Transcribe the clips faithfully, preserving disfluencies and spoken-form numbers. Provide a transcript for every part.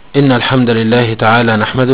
إن الحمد لله تعالى نحمده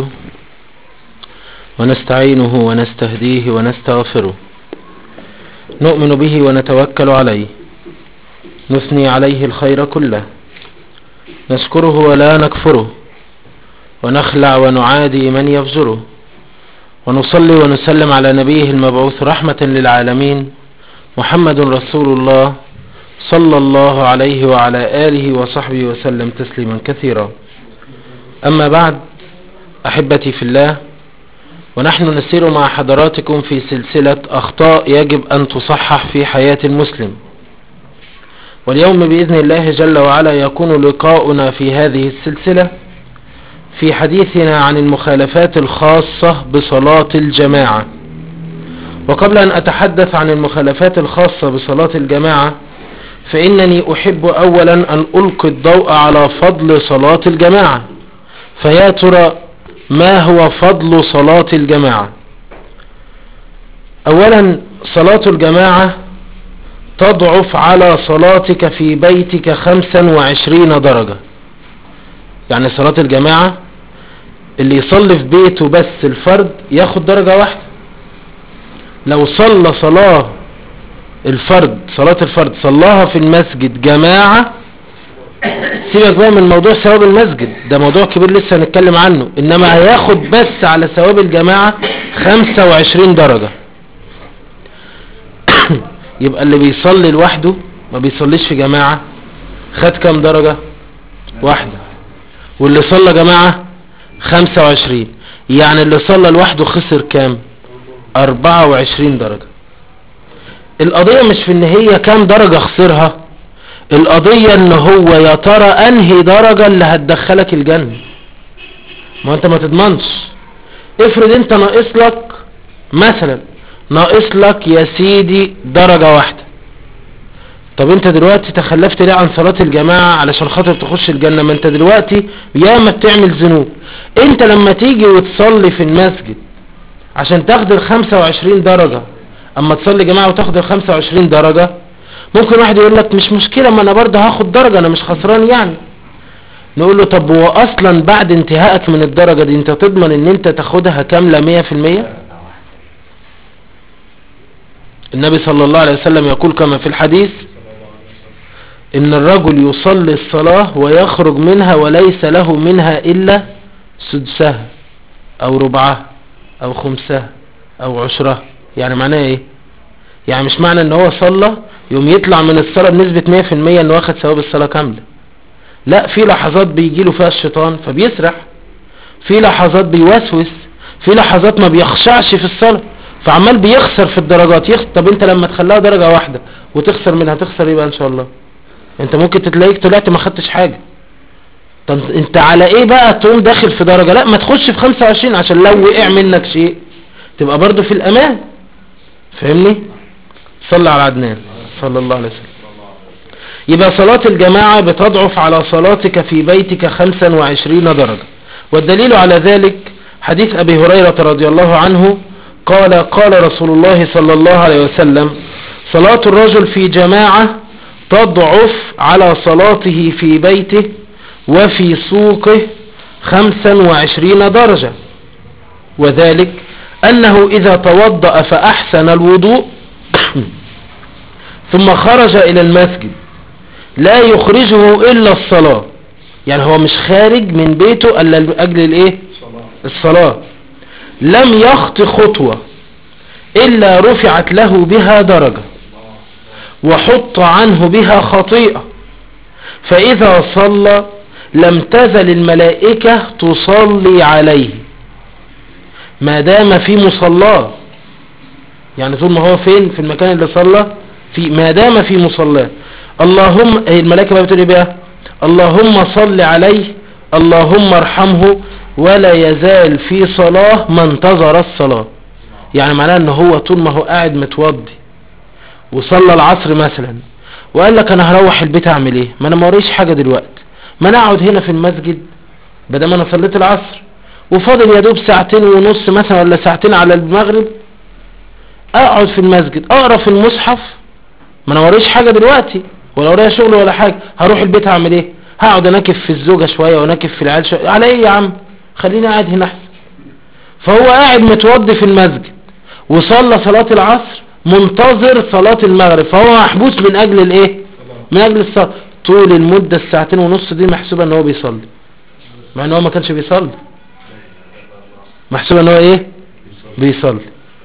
ونستعينه ونستهديه ونستغفره، نؤمن به ونتوكل عليه، نثني عليه الخير كله، نشكره ولا نكفره، ونخلع ونعادي من يفجره، ونصلي ونسلم على نبيه المبعوث رحمة للعالمين محمد رسول الله صلى الله عليه وعلى آله وصحبه وسلم تسليما كثيرا. أما بعد، أحبتي في الله، ونحن نسير مع حضراتكم في سلسلة أخطاء يجب أن تصحح في حياة المسلم، واليوم بإذن الله جل وعلا يكون لقاؤنا في هذه السلسلة في حديثنا عن المخالفات الخاصة بصلاة الجماعة. وقبل أن أتحدث عن المخالفات الخاصة بصلاة الجماعة، فإنني أحب أولا أن ألقي الضوء على فضل صلاة الجماعة. فيا ترى ما هو فضل صلاة الجماعة؟ أولا، صلاة الجماعة تضعف على صلاتك في بيتك خمسا وعشرين درجة. يعني صلاة الجماعة اللي يصلي في بيته بس الفرد ياخد درجة واحدة. لو صلى صلاة الفرد صلاة الفرد صلاها في المسجد جماعة، سيبك بقى من موضوع ثواب المسجد، ده موضوع كبير لسه هنتكلم عنه، انما هياخد بس على ثواب الجماعة خمسة وعشرين درجة. يبقى اللي بيصلي لوحده ما بيصليش في جماعة خد كام درجة؟ واحدة. واللي صلى جماعة خمسة وعشرين. يعني اللي صلى لوحده خسر كام؟ اربعة وعشرين درجة. القضية مش في ان هي كام درجة خسرها، القضية ان هو يا ترى انهي درجة اللي هتدخلك الجنة. ما انت ما تضمنش. افرض انت ناقص لك مثلا ناقص لك يا سيدي درجة واحدة. طب انت دلوقتي تخلفت ليه عن صلاة الجماعة علشان خاطر تخش الجنة؟ ما انت دلوقتي يا ما بتعمل ذنوب. انت لما تيجي وتصلي في المسجد عشان تاخد الخمسة وعشرين درجة، اما تصلي جماعة وتاخد الخمسة وعشرين درجة، ممكن واحد يقول لك مش مشكلة، ما انا برضه هاخد درجة، انا مش خسران يعني. نقول له طب هو اصلا بعد انتهائك من الدرجة دي انت تضمن ان انت تاخدها كاملة مية في المية؟ النبي صلى الله عليه وسلم يقول كما في الحديث ان الرجل يصلي الصلاة ويخرج منها وليس له منها الا سدسها او ربعها او خمسها او عشرها. يعني معناه ايه؟ يعني مش معنى ان هو صلى يوم يطلع من الصلاة بنسبة مية في المية انه واخد ثواب الصلاة كاملة. لا، في لحظات بيجيله فيها الشيطان فبيسرح، في لحظات بيوسوس، في لحظات ما بيخشعش في الصلاة فعمال بيخسر في الدرجات. يخسر. طب انت لما تخليها درجة واحدة وتخسر منها تخسر ايه بقى ان شاء الله؟ انت ممكن تتلاقيك طلعت ما خدتش حاجة. طب انت على ايه بقى تقوم داخل في درجة؟ لا، ما تخش في خمسة وعشرين عشان لو وقع منك شيء تبقى برضو في الامان. فاهمني؟ صلى على عدنان صلى الله عليه وسلم. يبقى صلاة الجماعة بتضعف على صلاتك في بيتك خمسا وعشرين درجة. والدليل على ذلك حديث أبي هريرة رضي الله عنه قال قال رسول الله صلى الله عليه وسلم: صلاة الرجل في جماعة تضعف على صلاته في بيته وفي سوقه خمسا وعشرين درجة. وذلك أنه إذا توضأ فأحسن الوضوء ثم خرج إلى المسجد لا يخرجه إلا الصلاة. يعني هو مش خارج من بيته إلا لأجل الإيه؟ الصلاة. لم يخط خطوة إلا رفعت له بها درجة وحط عنه بها خطيئة، فإذا صلى لم تزل الملائكة تصلي عليه ما دام في مصلاه. يعني طول ما هو فين في المكان اللي صلى في، ما دام في مصلاه. اللهم، الملائكة بقى بتقول ايه بقى؟ اللهم صل عليه اللهم ارحمه ولا يزال في صلاة ما انتظر الصلاة. يعني معناه ان هو طول ما هو قاعد متوضي وصلى العصر مثلا وقال لك انا هروح البيت اعمل ايه؟ ما انا ما وريش حاجة دلوقتي، ما انا اقعد هنا في المسجد بدل ما انا صليت العصر وفاضل يا دوب ساعتين ونص مثلا ولا ساعتين على المغرب، اقعد في المسجد اقرا في المصحف، ما انا وريش حاجة دلوقتي ولا ورايا شغل ولا حاجة، هروح البيت هعمل ايه؟ هقعد انكف في الزوجة شوية ونكف في العيال شوية، على ايه يا عم؟ خليني قاعد هنا احسن. فهو قاعد متوضي في المسجد وصلى صلاة العصر منتظر صلاة المغرب، فهو محبوس من اجل الايه؟ من اجل الصلاة. طول المدة الساعتين ونص دي محسوبة ان هو بيصلي، مع ان هو ما كانش بيصلي، محسوبة ان هو ايه؟ بيصلي.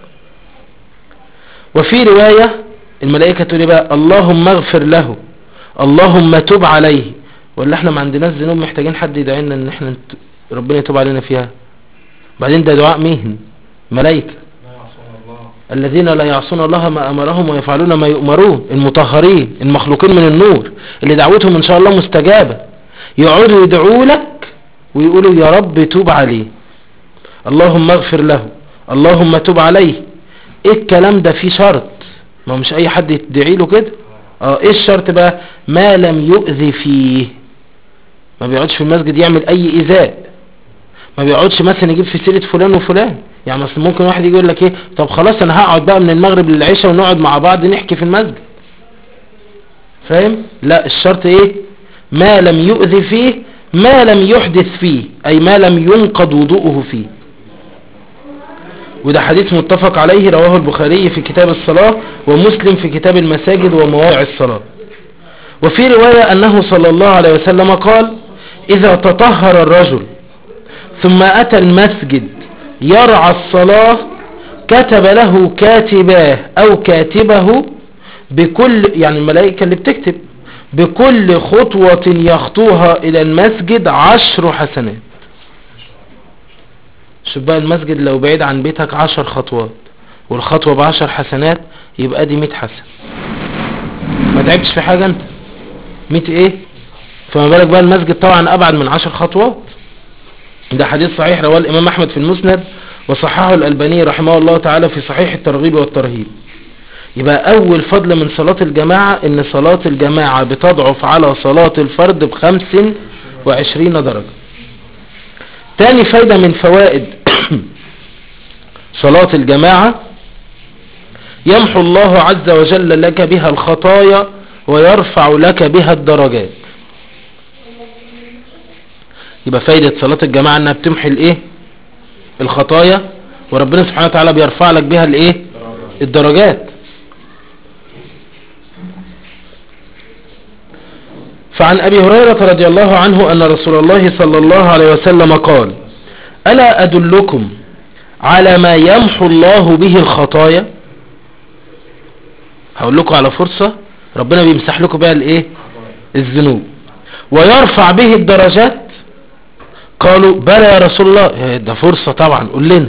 وفي رواية الملائكة تقول بقى اللهم اغفر له، اللهم تب عليه. ولا احنا ما عندناش ذنوب محتاجين حد يدعي لنا ان احنا نت... ربنا يتوب علينا فيها؟ بعدين ده دعاء مين؟ ملائكة الذين لا يعصون الله ما امرهم ويفعلون ما يؤمرون، المطهرين المخلوقين من النور اللي دعوتهم ان شاء الله مستجابة، يقعدوا يدعوا لك ويقولوا يا رب توب عليه، اللهم اغفر له، اللهم تب عليه. ايه الكلام ده؟ فيه شرط، ما مش اي حد يدعي له كده. اه ايه الشرط بقى؟ ما لم يؤذي فيه، ما بيقعدش في المسجد يعمل اي ايذاء، ما بيقعدش مثلا يجيب في سيرة فلان وفلان. يعني مثلا ممكن واحد يقول لك ايه، طب خلاص انا هقعد بقى من المغرب للعشاء ونقعد مع بعض نحكي في المسجد، فاهم؟ لا، الشرط ايه؟ ما لم يؤذي فيه، ما لم يحدث فيه، اي ما لم ينقض وضوءه فيه. وده حديث متفق عليه، رواه البخاري في كتاب الصلاة ومسلم في كتاب المساجد ومواضع الصلاة. وفي رواية أنه صلى الله عليه وسلم قال إذا تطهر الرجل ثم أتى المسجد يرعى الصلاة كتب له كاتباه أو كاتبه بكل، يعني الملائكة اللي بتكتب، بكل خطوة يخطوها إلى المسجد عشر حسنات. شوف بقى، المسجد لو بعيد عن بيتك عشر خطوات والخطوة بعشر حسنات يبقى دي مئة حسن. ما تعبتش في حاجة انت، مئة ايه؟ فما بالك بقى المسجد طبعا ابعد من عشر خطوات. ده حديث صحيح رواه الامام احمد في المسند وصححه الالباني رحمه الله تعالى في صحيح الترغيب والترهيب. يبقى اول فضل من صلاة الجماعة ان صلاة الجماعة بتضعف على صلاة الفرد بخمس وعشرين درجة. تاني فايدة من فوائد صلاة الجماعة، يمحو الله عز وجل لك بها الخطايا ويرفع لك بها الدرجات. يبقى فايدة صلاة الجماعة انها بتمحي الايه؟ الخطايا، وربنا سبحانه وتعالى بيرفع لك بها الايه؟ الدرجات. فعن ابي هريرة رضي الله عنه ان رسول الله صلى الله عليه وسلم قال ألا أدلكم على ما يمحو الله به الخطايا؟ هقول لكم على فرصة ربنا بيمسح لكم بها الايه؟ الذنوب ويرفع به الدرجات. قالوا بلى يا رسول الله. ده فرصة طبعا، قول لنا.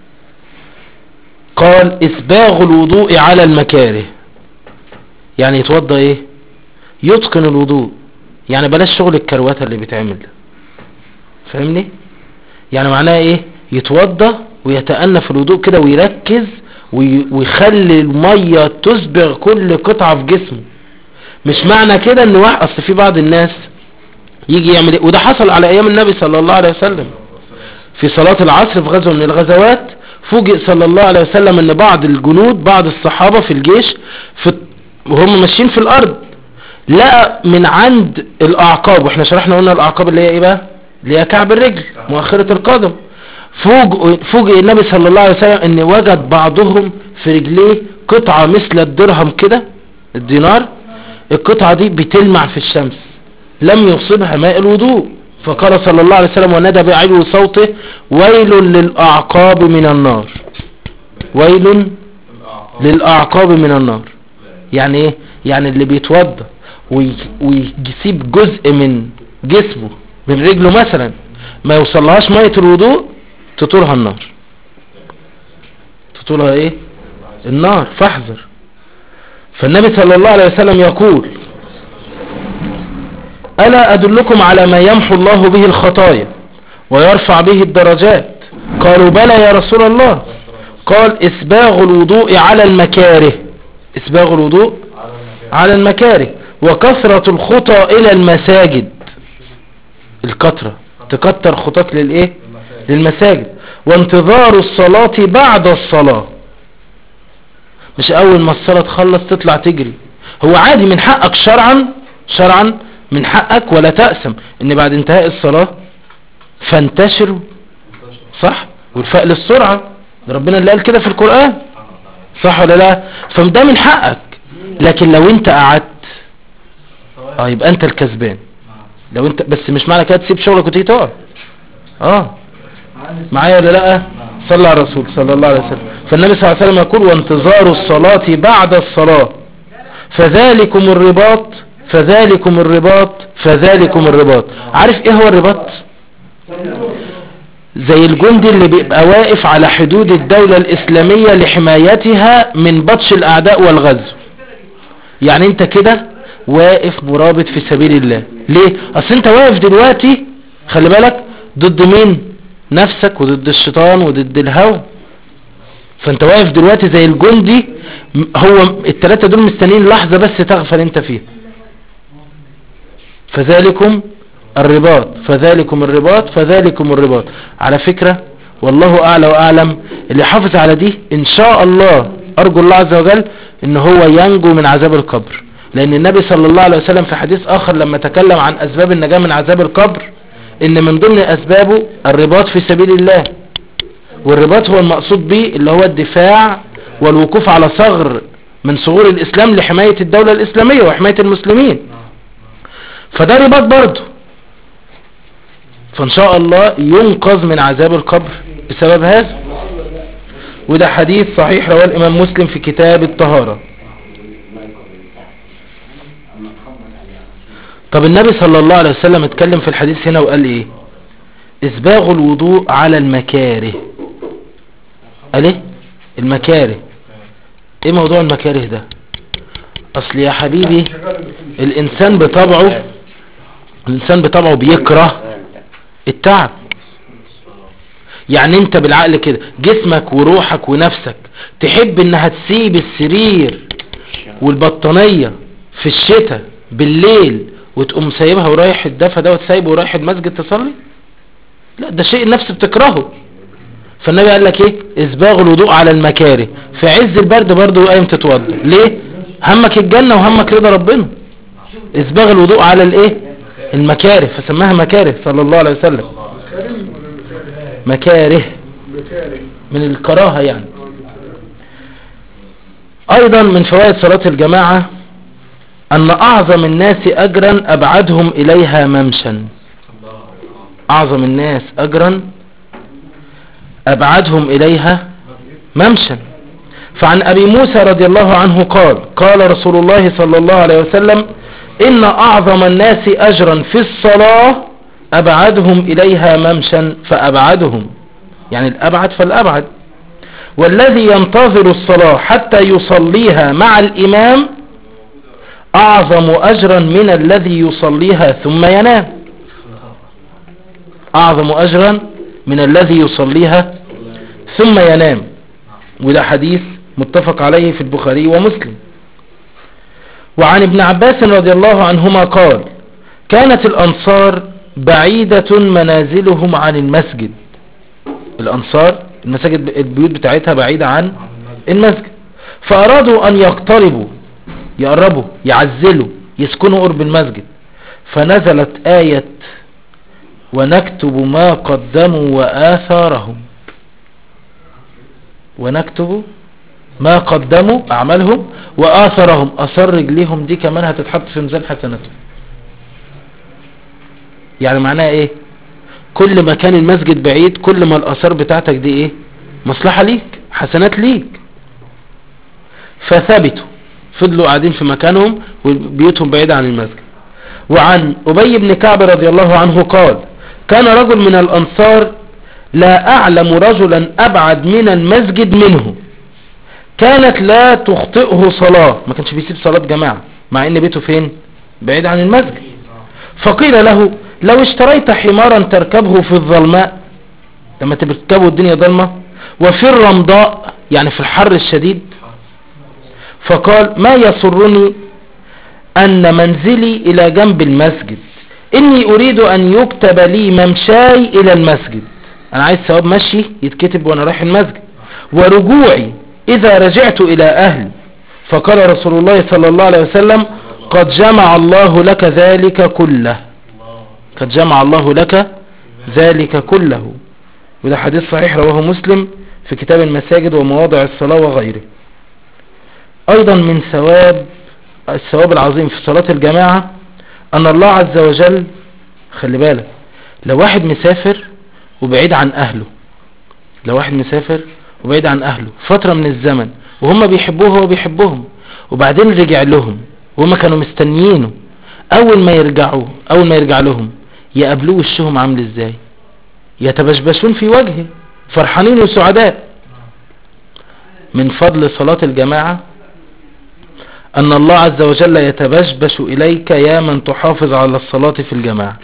قال اسباغ الوضوء على المكاره، يعني يتوضى ايه؟ يتقن الوضوء، يعني بلاش شغل الكرواتة اللي بيتعمل ده، فاهمني؟ يعني معناه ايه؟ يتوضى ويتأنى في الوضوء كده ويركز ويخلي المية تسبغ كل قطعة في جسمه. مش معنى كده ان واحد، اصل في بعض الناس يجي يعمل ايه، وده حصل على ايام النبي صلى الله عليه وسلم في صلاة العصر في غزوة من الغزوات. فوجئ صلى الله عليه وسلم ان بعض الجنود، بعض الصحابة في الجيش في وهم ماشيين في الارض لقى من عند الاعقاب، واحنا شرحنا قلنا الاعقاب اللي هي ايه بقى؟ اللي هي كعب الرجل، مؤخرة القدم. فوجئ فوجئ النبي صلى الله عليه وسلم ان وجد بعضهم في رجليه قطعة مثل الدرهم كده، الدينار، القطعة دي بتلمع في الشمس لم يصبها ماء الوضوء. فقال صلى الله عليه وسلم ونادى بعلو صوته ويل للأعقاب من النار، ويل للأعقاب من النار. يعني ايه؟ يعني اللي بيتوضى ويسيب جزء من جسمه من رجله مثلا ما يوصلهاش مية الوضوء تطولها النار، تطولها ايه؟ النار، فاحذر. فالنبي صلى الله عليه وسلم يقول ألا أدلكم على ما يمحو الله به الخطايا ويرفع به الدرجات؟ قالوا بلى يا رسول الله. قال اسباغ الوضوء على المكاره، اسباغ الوضوء على المكاره، وكثرة الخطى إلى المساجد، الكثرة تكتر خطاك للإيه؟ للمساجد، وانتظار الصلاة بعد الصلاة، مش أول ما الصلاة تخلص تطلع تجري. هو عادي من حقك شرعا شرعا من حقك ولا تأسم ان بعد انتهاء الصلاة فانتشروا، صح؟ والفاء للسرعة، ربنا اللي قال كده في القرآن، صح ولا لا؟ فده من حقك. لكن لو انت قعدت اه يبقى انت الكسبان. لو انت بس مش معنى كده تسيب شغلك وتيجي تقعد. اه معايا ولا لا؟ صلى على الرسول صلى الله عليه وسلم. فالنبي صلى الله عليه وسلم يقول وانتظار الصلاة بعد الصلاة فذلكم الرباط فذلكم الرباط فذلكم الرباط. عارف ايه هو الرباط؟ زي الجندي اللي بيبقى واقف على حدود الدولة الإسلامية لحمايتها من بطش الأعداء والغزو. يعني انت كده واقف مرابط في سبيل الله. ليه؟ اصل انت واقف دلوقتي خلي بالك ضد مين؟ نفسك وضد الشيطان وضد الهوى. فانت واقف دلوقتي زي الجندي، هو الثلاثة دول مستنين لحظة بس تغفل انت فيها. فذلكم الرباط فذلكم الرباط فذلكم الرباط. على فكرة والله اعلى واعلم اللي حافظ على دي ان شاء الله ارجو الله عز وجل ان هو ينجو من عذاب القبر. لان النبي صلى الله عليه وسلم في حديث اخر لما تكلم عن اسباب النجاة من عذاب القبر ان من ضمن اسبابه الرباط في سبيل الله. والرباط هو المقصود به اللي هو الدفاع والوقوف على ثغر من ثغور الاسلام لحماية الدولة الاسلامية وحماية المسلمين. فده رباط برضه. فان شاء الله ينقذ من عذاب القبر بسبب هذا. وده حديث صحيح رواه الامام مسلم في كتاب الطهارة. طب النبي صلى الله عليه وسلم اتكلم في الحديث هنا وقال ايه؟ اسباغ الوضوء على المكاره. قال ايه؟ المكاره. ايه موضوع المكاره ده؟ اصل يا حبيبي الانسان بطبعه الانسان بطبعه بيكره التعب. يعني انت بالعقل كده جسمك وروحك ونفسك تحب انها تسيب السرير والبطانية في الشتاء بالليل وتقوم سايبها ورايح الدفا ده وتسايبه ورايح المسجد تصلي؟ لا، ده شيء النفس بتكرهه. فالنبي قال لك ايه؟ اسباغ الوضوء على المكاره. في عز البرد برضه قايم تتوضى. ليه؟ همك الجنة وهمك رضا ربنا. اسباغ الوضوء على الايه؟ المكاره. فسماها مكاره صلى الله عليه وسلم. مكاره من الكراهة يعني. ايضا من فوائد صلاة الجماعة ان اعظم الناس اجرا ابعدهم اليها ممشا. اعظم الناس اجرا ابعدهم اليها ممشا. فعن ابي موسى رضي الله عنه قال قال رسول الله صلى الله عليه وسلم ان اعظم الناس اجرا في الصلاة ابعدهم اليها ممشا فابعدهم، يعني الابعد فالابعد. والذي ينتظر الصلاة حتى يصليها مع الامام اعظم اجرا من الذي يصليها ثم ينام. اعظم اجرا من الذي يصليها ثم ينام. وده حديث متفق عليه في البخاري ومسلم. وعن ابن عباس رضي الله عنهما قال كانت الانصار بعيدة منازلهم عن المسجد. الانصار المساجد البيوت بتاعتها بعيدة عن المسجد، فارادوا ان يقتربوا يقربوا يعزلوا يسكنوا قرب المسجد، فنزلت آية ونكتب ما قدموا وآثارهم. ونكتب ما قدموا أعمالهم وآثارهم، أثر رجليهم دي كمان هتتحط في ميزان حسناتهم. يعني معناها ايه؟ كل ما كان المسجد بعيد كل ما الآثار بتاعتك دي ايه؟ مصلحة ليك، حسنات ليك. فثبتوا فضلوا قاعدين في مكانهم وبيوتهم بعيدة عن المسجد. وعن أبي بن كعب رضي الله عنه قال كان رجل من الأنصار لا أعلم رجلا أبعد من المسجد منه، كانت لا تخطئه صلاة، ما كانش بيسيب صلاة جماعة مع ان بيته فين؟ بعيد عن المسجد. فقيل له لو اشتريت حمارا تركبه في الظلماء، لما تركبه الدنيا ظلمة، وفي الرمضاء يعني في الحر الشديد، فقال ما يسرني أن منزلي إلى جنب المسجد، إني أريد أن يكتب لي ممشاي إلى المسجد، أنا عايز ثواب مشي يتكتب وأنا رايح المسجد، ورجوعي إذا رجعت إلى أهل. فقال رسول الله صلى الله عليه وسلم قد جمع الله لك ذلك كله. قد جمع الله لك ذلك كله. وده حديث صحيح رواه مسلم في كتاب المساجد ومواضع الصلاة وغيره. أيضا من ثواب الثواب العظيم في صلاة الجماعة أن الله عز وجل، خلي بالك، لو واحد مسافر وبعيد عن أهله، لو واحد مسافر وبعيد عن أهله فترة من الزمن وهم بيحبوه وهو بيحبهم، وبعدين رجع لهم وهم كانوا مستنيينه، أول ما يرجعوا أول ما يرجع لهم يقابلوه وشهم عامل إزاي؟ يتبشبشون في وجهه فرحانين وسعداء. من فضل صلاة الجماعة أن الله عز وجل يتبشبش إليك يا من تحافظ على الصلاة في الجماعة.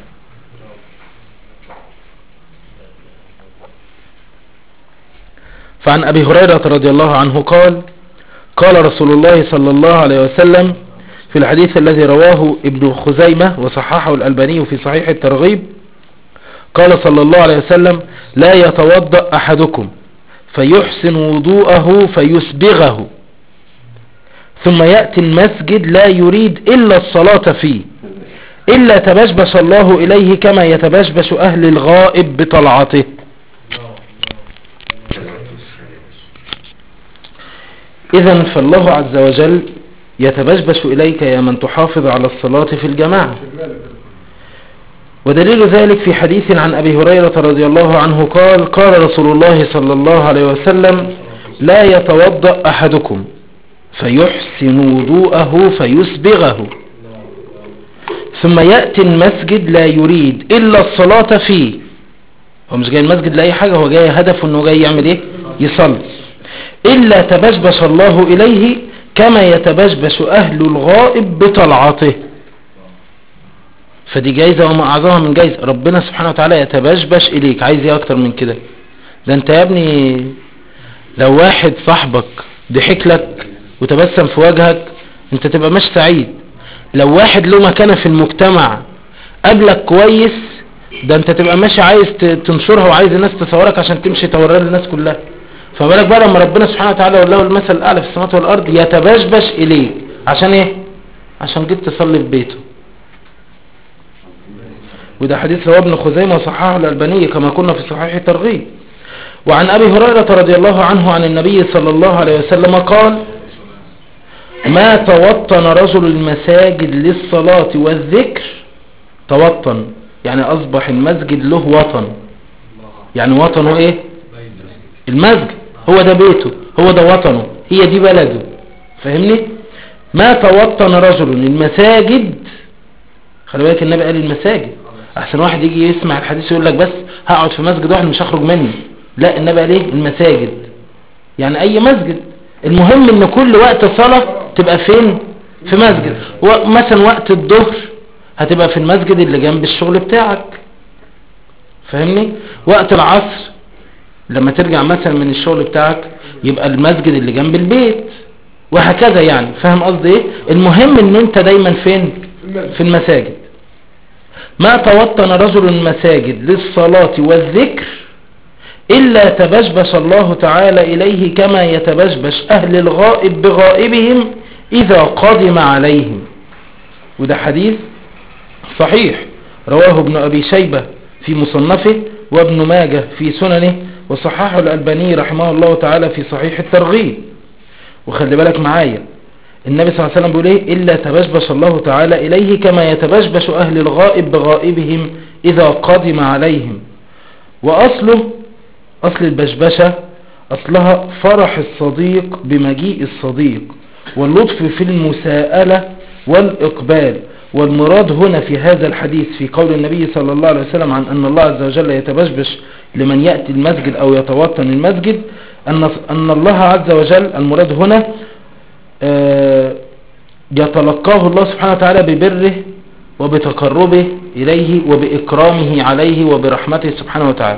فعن أبي هريرة رضي الله عنه قال قال رسول الله صلى الله عليه وسلم في الحديث الذي رواه ابن خزيمة وصححه الألباني في صحيح الترغيب، قال صلى الله عليه وسلم: لا يتوضأ أحدكم فيحسن وضوءه فيسبغه ثم يأتي المسجد لا يريد إلا الصلاة فيه إلا تبشبش الله إليه كما يتبشبش أهل الغائب بطلعته. إذن فالله عز وجل يتبشبش إليك يا من تحافظ على الصلاة في الجماعة. ودليل ذلك في حديث عن أبي هريرة رضي الله عنه قال قال رسول الله صلى الله عليه وسلم: لا يتوضأ أحدكم فيحسن وضوءه فيسبغه ثم يأتي المسجد لا يريد إلا الصلاة فيه. هو مش جاي المسجد لأي حاجة، هو جاي هدفه أنه جاي يعمل إيه؟ يصلي. إلا تبشبش الله إليه كما يتبشبش أهل الغائب بطلعته. فدي جايزة وما أعظمها من جايزة. ربنا سبحانه وتعالى يتبشبش إليك، عايز إيه أكتر من كده؟ ده أنت يا ابني لو واحد صاحبك ضحك لك وتبسم في وجهك أنت تبقى مش سعيد. لو واحد له مكانة في المجتمع قبلك كويس، ده أنت تبقى ماشي عايز تنشرها وعايز الناس تصورك عشان تمشي توريها للناس كلها. فبالك بقى لما ربنا سبحانه وتعالى والله المثل الأعلى في السماوات والأرض يتبشبش إليك عشان إيه؟ عشان جيت تصلي في بيته. وده حديث رواه ابن خزيمة وصححه الألباني كما كنا في صحيح الترغيب. وعن أبي هريرة رضي الله عنه عن النبي صلى الله عليه وسلم قال: ما توطن رجل المساجد للصلاة والذكر، توطن يعني أصبح المسجد له وطن، يعني وطنه إيه؟ المسجد، هو ده بيته، هو ده وطنه، هي دي بلده، فاهمني؟ ما توطن رجل المساجد، خلي بالك النبي قال المساجد، احسن واحد يجي يسمع الحديث يقول لك بس هقعد في مسجد واحد مش هخرج منه. لا، النبي قال ايه؟ المساجد، يعني اي مسجد، المهم ان كل وقت صلاة تبقى فين؟ في مسجد. مثلا وقت الظهر هتبقى في المسجد اللي جنب الشغل بتاعك، فاهمني؟ وقت العصر لما ترجع مثلا من الشغل بتاعك يبقى المسجد اللي جنب البيت، وهكذا يعني، فاهم قصدي ايه؟ المهم ان انت دايما فين؟ في المساجد. ما توطن رجل المساجد للصلاة والذكر إلا تبشبش الله تعالى إليه كما يتبشبش أهل الغائب بغائبهم إذا قدم عليهم. وده حديث صحيح رواه ابن أبي شيبة في مصنفه وابن ماجه في سننه وصححه الألباني رحمه الله تعالى في صحيح الترغيب. وخلي بالك معايا، النبي صلى الله عليه وسلم بيقول ايه؟ إلا تبشبش الله تعالى إليه كما يتبشبش أهل الغائب بغائبهم إذا قدم عليهم. وأصله أصل البشبشة أصلها فرح الصديق بمجيء الصديق واللطف في المساءلة والإقبال. والمراد هنا في هذا الحديث في قول النبي صلى الله عليه وسلم عن أن الله عز وجل يتبشبش لمن يأتي المسجد أو يتوطن المسجد، أن أن الله عز وجل المراد هنا يتلقاه الله سبحانه وتعالى ببره وبتقربه إليه وبإكرامه عليه وبرحمته سبحانه وتعالى.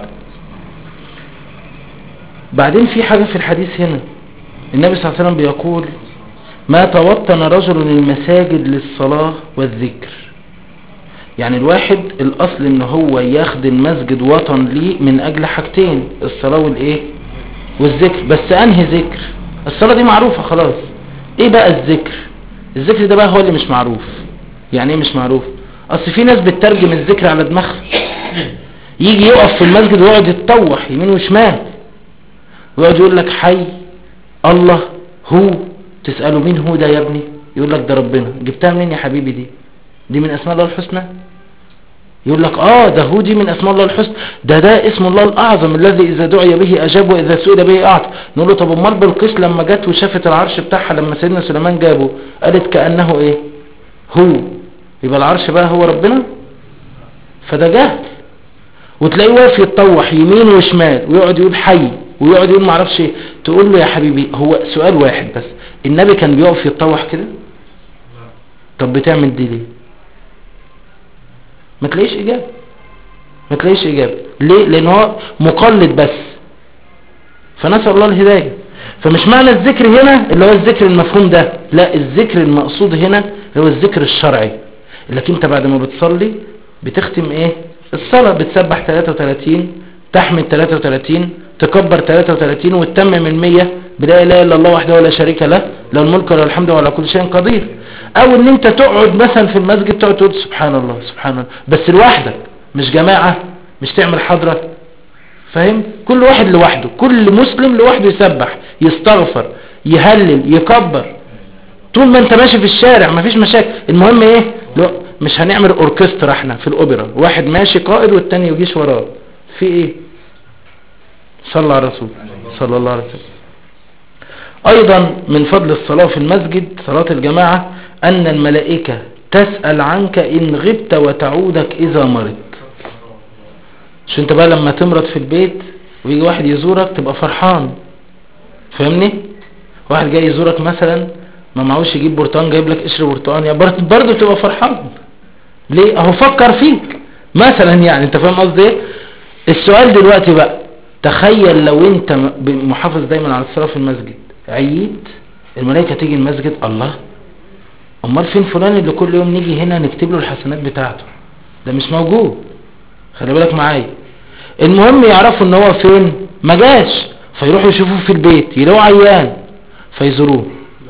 بعدين في حاجة في الحديث هنا، النبي صلى الله عليه وسلم بيقول: ما توطن رجل المساجد للصلاة والذكر. يعني الواحد الأصل ان هو يخدم مسجد وطن ليه من أجل حاجتين، الصلاة والإيه؟ والذكر. بس أنهي ذكر؟ الصلاة دي معروفة خلاص، إيه بقى الذكر؟ الذكر ده بقى هو اللي مش معروف. يعني ايه مش معروف؟ اصل في ناس بتترجم الذكر على دماغها، يجي يقف في المسجد ويقعد يتطوح يمين وشمال ويقعد يقول لك حي الله هو، تسأله مين هو ده يا ابني؟ يقول لك ده ربنا. جبتها منين يا حبيبي؟ دي دي من اسماء الله الحسنى؟ يقول لك اه ده هو دي من اسماء الله الحسنى، ده ده اسم الله الاعظم الذي اذا دعي به اجاب واذا سئل به اعطى. نقول له طب امال بلقيس لما جت وشافت العرش بتاعها لما سيدنا سليمان جابه قالت كأنه ايه؟ هو. يبقى العرش بقى هو ربنا؟ فده جهل. وتلاقيه واقف يتطوح يمين وشمال ويقعد يقول حي ويقعد يقول معرفش ايه. تقول له يا حبيبي هو سؤال واحد بس، النبي كان بيقف يتطوح كده؟ طب بتعمل دي ليه؟ ما تلاقيش اجابه، ما تلاقيش اجابه. ليه؟ لان هو مقلد بس. فنسأل الله الهدايه. فمش معنى الذكر هنا اللي هو الذكر المفهوم ده، لا، الذكر المقصود هنا هو الذكر الشرعي. لكن انت بعد ما بتصلي بتختم ايه الصلاة؟ بتسبح ثلاثة وثلاثين، تحمد ثلاثة وثلاثين، تكبر ثلاثة وثلاثين، وتتمم المية بلا اله الا الله وحده ولا شريك له، له الملك وله الحمد وعلى كل شيء قدير. او ان انت تقعد مثلا في المسجد تقعد تقول سبحان الله سبحان الله بس لوحدك، مش جماعة، مش تعمل حضرة، فاهم؟ كل واحد لوحده، كل مسلم لوحده يسبح يستغفر يهلل يكبر طول ما انت ماشي في الشارع، مفيش مشاكل. المهم ايه؟ لو مش هنعمل اوركسترا احنا في الاوبرا، واحد ماشي قائد والتاني يجيش وراه، في ايه؟ صلى على الرسول صلى الله عليه وسلم. ايضا من فضل الصلاة في المسجد صلاة الجماعة ان الملائكة تسأل عنك ان غبت وتعودك اذا مرضت. شو انت بقى لما تمرض في البيت ويجي واحد يزورك تبقى فرحان، فاهمني؟ واحد جاي يزورك مثلا ما معهوش يجيب برتقان جايب لك قشر برتقان، يا برضه تبقى فرحان. ليه؟ اهو فكر فيك مثلا، يعني انت فاهم قصدي ايه؟ السؤال دلوقتي بقى، تخيل لو انت محافظ دايما على الصلاة في المسجد، عيد الملائكة تيجي المسجد، الله امال فين فلان اللي كل يوم نيجي هنا نكتب له الحسنات بتاعته؟ ده مش موجود، خلي بالك معايا. المهم يعرفوا ان هو فين، ما جاش، فيروحوا يشوفوه في البيت يلاقوا عيان فيزوروه.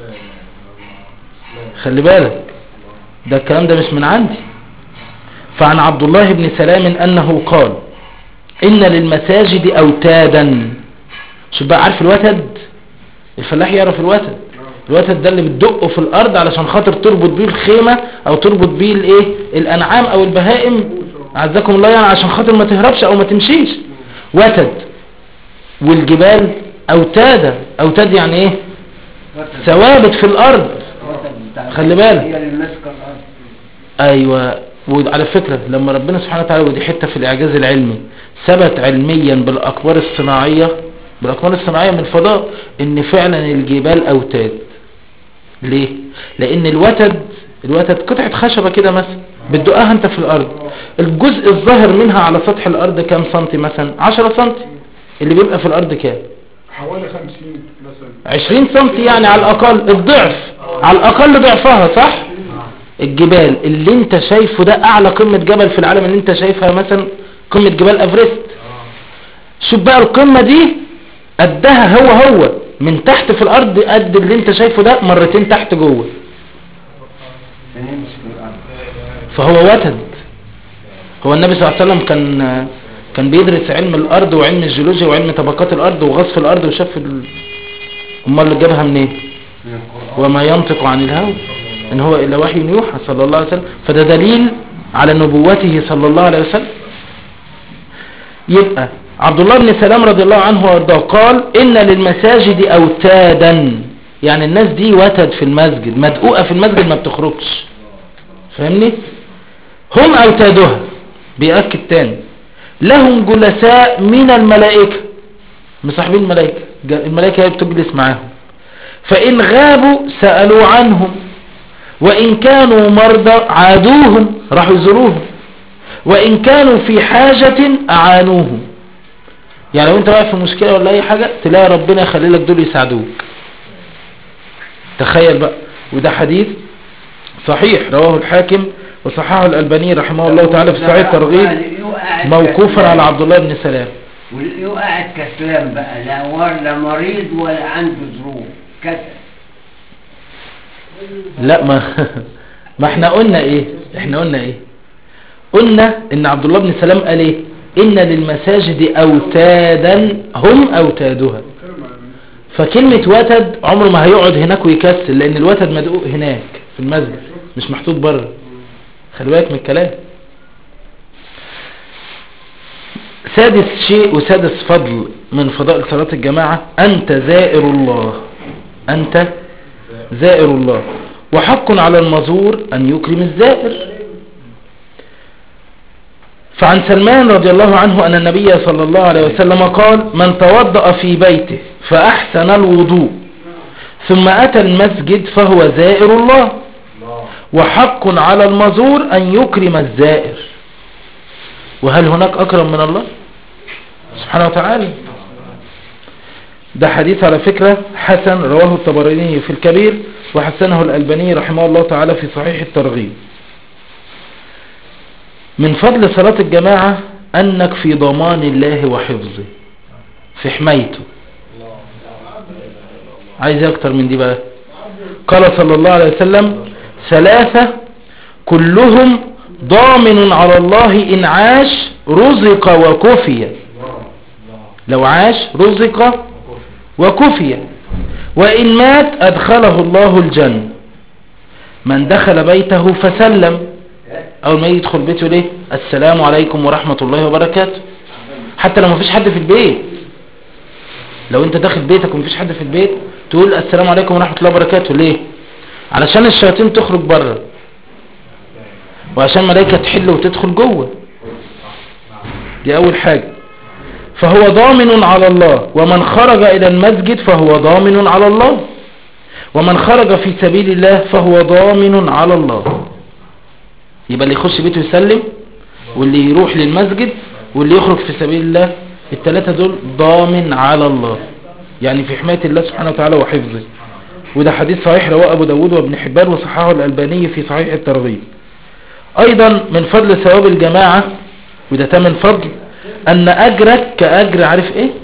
خلي بالك ده الكلام ده مش من عندي. فعن عبد الله بن سلام انه قال ان للمساجد اوتادا. شوف بقى، عارف الوتد؟ الفلاح يعرف الوتد. الوتد ده اللي بتدقه في الارض علشان خاطر تربط بيه الخيمة او تربط بيه الايه الانعام او البهائم، عزكم الله، يعني عشان خاطر ما تهربش او ما تمشيش. وتد. والجبال اوتادا. اوتاد يعني ايه؟ ثوابت في الارض، خلي بالك. ايوه. وعلى فكرة لما ربنا سبحانه وتعالى، ودي حتة في الاعجاز العلمي، ثبت علميا بالاقمار الصناعية بالاقمار الصناعية من الفضاء ان فعلا الجبال اوتاد. ليه؟ لان الوتد الوتد قطعة خشبة كده مثلا بتدقها انت في الارض، الجزء الظاهر منها على سطح الارض كام سنتي؟ مثلا عشرة سنتي. اللي بيبقى في الارض كام؟ حوالي خمسين مثلا، عشرين سنتي، يعني على الاقل الضعف، على الاقل ضعفها، صح؟ الجبال اللي انت شايفه ده اعلى قمة جبل في العالم اللي انت شايفها مثلا قمة جبال افرست. شوف بقى القمة دي قدها هو هو من تحت في الارض قد اللي انت شايفه ده مرتين تحت جوه. فهو وتد. هو النبي صلى الله عليه وسلم كان كان بيدرس علم الارض وعلم الجيولوجيا وعلم طبقات الارض وغصف الارض وشاف ال... امال اللي جابها منين؟ وما ينطق عن الهوى ان هو الا وحي يوحى صلى الله عليه وسلم. فده دليل على نبوته صلى الله عليه وسلم. يبقى عبد الله بن سلام رضي الله عنه وارضاه قال ان للمساجد اوتادا، يعني الناس دي وتد في المسجد، مدقوقة في المسجد ما بتخرجش، فاهمني؟ هم اوتادها. بيأكد تاني لهم جلساء من الملائكة، مصاحبين الملائكة، الملائكة بتجلس معاهم، فإن غابوا سألوا عنهم، وإن كانوا مرضى عادوهم راحوا يزوروهم، وإن كانوا في حاجة أعانوهم. يعني لو انت واقف في مشكلة ولا أي حاجة تلاقي ربنا يخلي لك دول يساعدوك. تخيل بقى. وده حديث صحيح رواه الحاكم وصححه الألباني رحمه الله تعالى في صحيح الترغيب موقوفا على عبد الله بن سلام. واللي قاعد كسلان بقى، لا ولا مريض ولا عنده ظروف كسل. لا ما ما احنا قلنا ايه احنا قلنا ايه قلنا ان عبد الله بن سلام قال ايه ان للمساجد اوتادا هم اوتادها. فكلمة وتد عمره ما هيقعد هناك ويكسل، لان الوتد مدقوق هناك في المسجد مش محطوط بره. خلي بالك من الكلام. سادس شيء وسادس فضل من فضائل صلاة الجماعة، انت زائر الله، انت زائر الله، وحق على المزور ان يكرم الزائر. فعن سلمان رضي الله عنه أن النبي صلى الله عليه وسلم قال من توضأ في بيته فأحسن الوضوء ثم أتى المسجد فهو زائر الله، وحق على المزور أن يكرم الزائر. وهل هناك أكرم من الله سبحانه وتعالى؟ ده حديث على فكرة حسن، رواه الطبراني في الكبير وحسنه الألباني رحمه الله تعالى في صحيح الترغيب. من فضل صلاة الجماعة أنك في ضمان الله وحفظه، في حمايته. عايز اكتر من دي بقى؟ قال صلى الله عليه وسلم ثلاثة كلهم ضامن على الله إن عاش رزق وكفي. لو عاش رزق وكفي، وإن مات أدخله الله الجنة. من دخل بيته فسلم، اول ما يدخل بيته ليه السلام عليكم ورحمة الله وبركاته، حتى لو مفيش حد في البيت. لو انت داخل بيتك ومفيش حد في البيت تقول السلام عليكم ورحمة الله وبركاته. ليه؟ علشان الشياطين تخرج بره، وعشان ملائكة تحل وتدخل جوه. دي اول حاجة. فهو ضامن على الله، ومن خرج الى المسجد فهو ضامن على الله، ومن خرج في سبيل الله فهو ضامن على الله. يبقى اللي يخش بيته يسلم، واللي يروح للمسجد، واللي يخرج في سبيل الله، الثلاثة دول ضامن على الله، يعني في حماية الله سبحانه وتعالى وحفظه. وده حديث صحيح رواه أبو داود وابن حبان وصححه الألباني في صحيح الترغيب. أيضا من فضل ثواب الجماعة، وده تمن فضل، أن أجرك كأجر، عارف إيه؟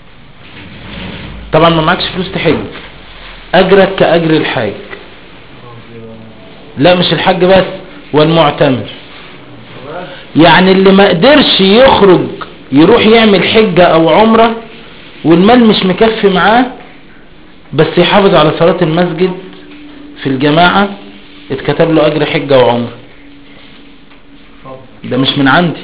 طبعا ما معكش فلوس تحج، أجرك كأجر الحاج. لا مش الحج بس، والمعتمر. يعني اللي ما قدرش يخرج يروح يعمل حجة او عمرة والمال مش مكفي معاه، بس يحافظ على صلاة المسجد في الجماعة، اتكتب له اجر حجة وعمرة. ده مش من عندي.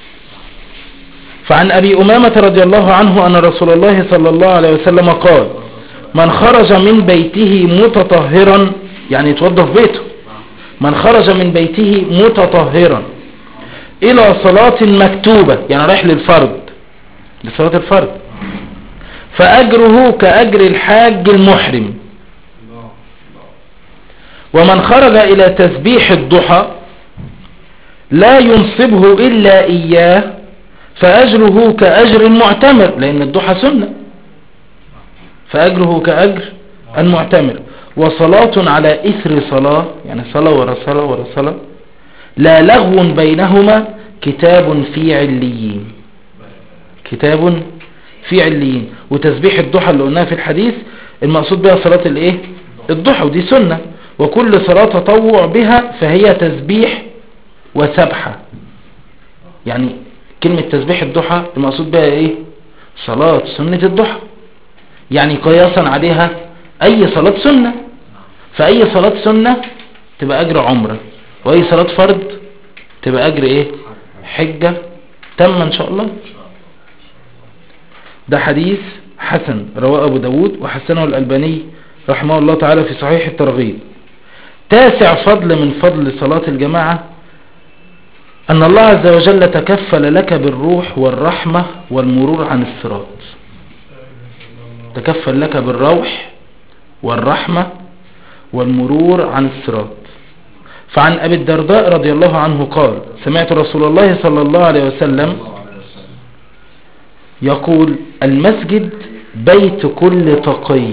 فعن ابي امامة رضي الله عنه ان رسول الله صلى الله عليه وسلم قال من خرج من بيته متطهرا، يعني يتوضى في بيته، من خرج من بيته متطهرا الى صلاة مكتوبة، يعني رايح للفرض، لصلاة الفرض، فاجره كاجر الحاج المحرم. ومن خرج الى تسبيح الضحى لا ينصبه الا اياه فاجره كاجر المعتمر، لان الضحى سنة، فاجره كاجر المعتمر. وصلاة على إثر صلاة، يعني صلاة ورا صلاة ورا صلاة، لا لغو بينهما، كتاب في عليين، كتاب في عليين. وتسبيح الضحى اللي قلناها في الحديث المقصود بها صلاة الايه الضحى، ودي سنة، وكل صلاة تطوع بها فهي تسبيح وسبحة. يعني كلمة تسبيح الضحى المقصود بها ايه؟ صلاة سنة الضحى، يعني قياسا عليها اي صلاة سنة، فاي صلاة سنة تبقى اجر عمرة، واي صلاة فرض تبقى اجر ايه؟ حجة تم ان شاء الله. ده حديث حسن رواه ابو داود وحسنه الالباني رحمه الله تعالى في صحيح الترغيب. تاسع فضل من فضل صلاة الجماعة ان الله عز وجل تكفل لك بالروح والرحمة والمرور عن الصراط. تكفل لك بالروح والرحمة والمرور عن الصراط. فعن أبي الدرداء رضي الله عنه قال سمعت رسول الله صلى الله عليه وسلم يقول المسجد بيت كل تقي.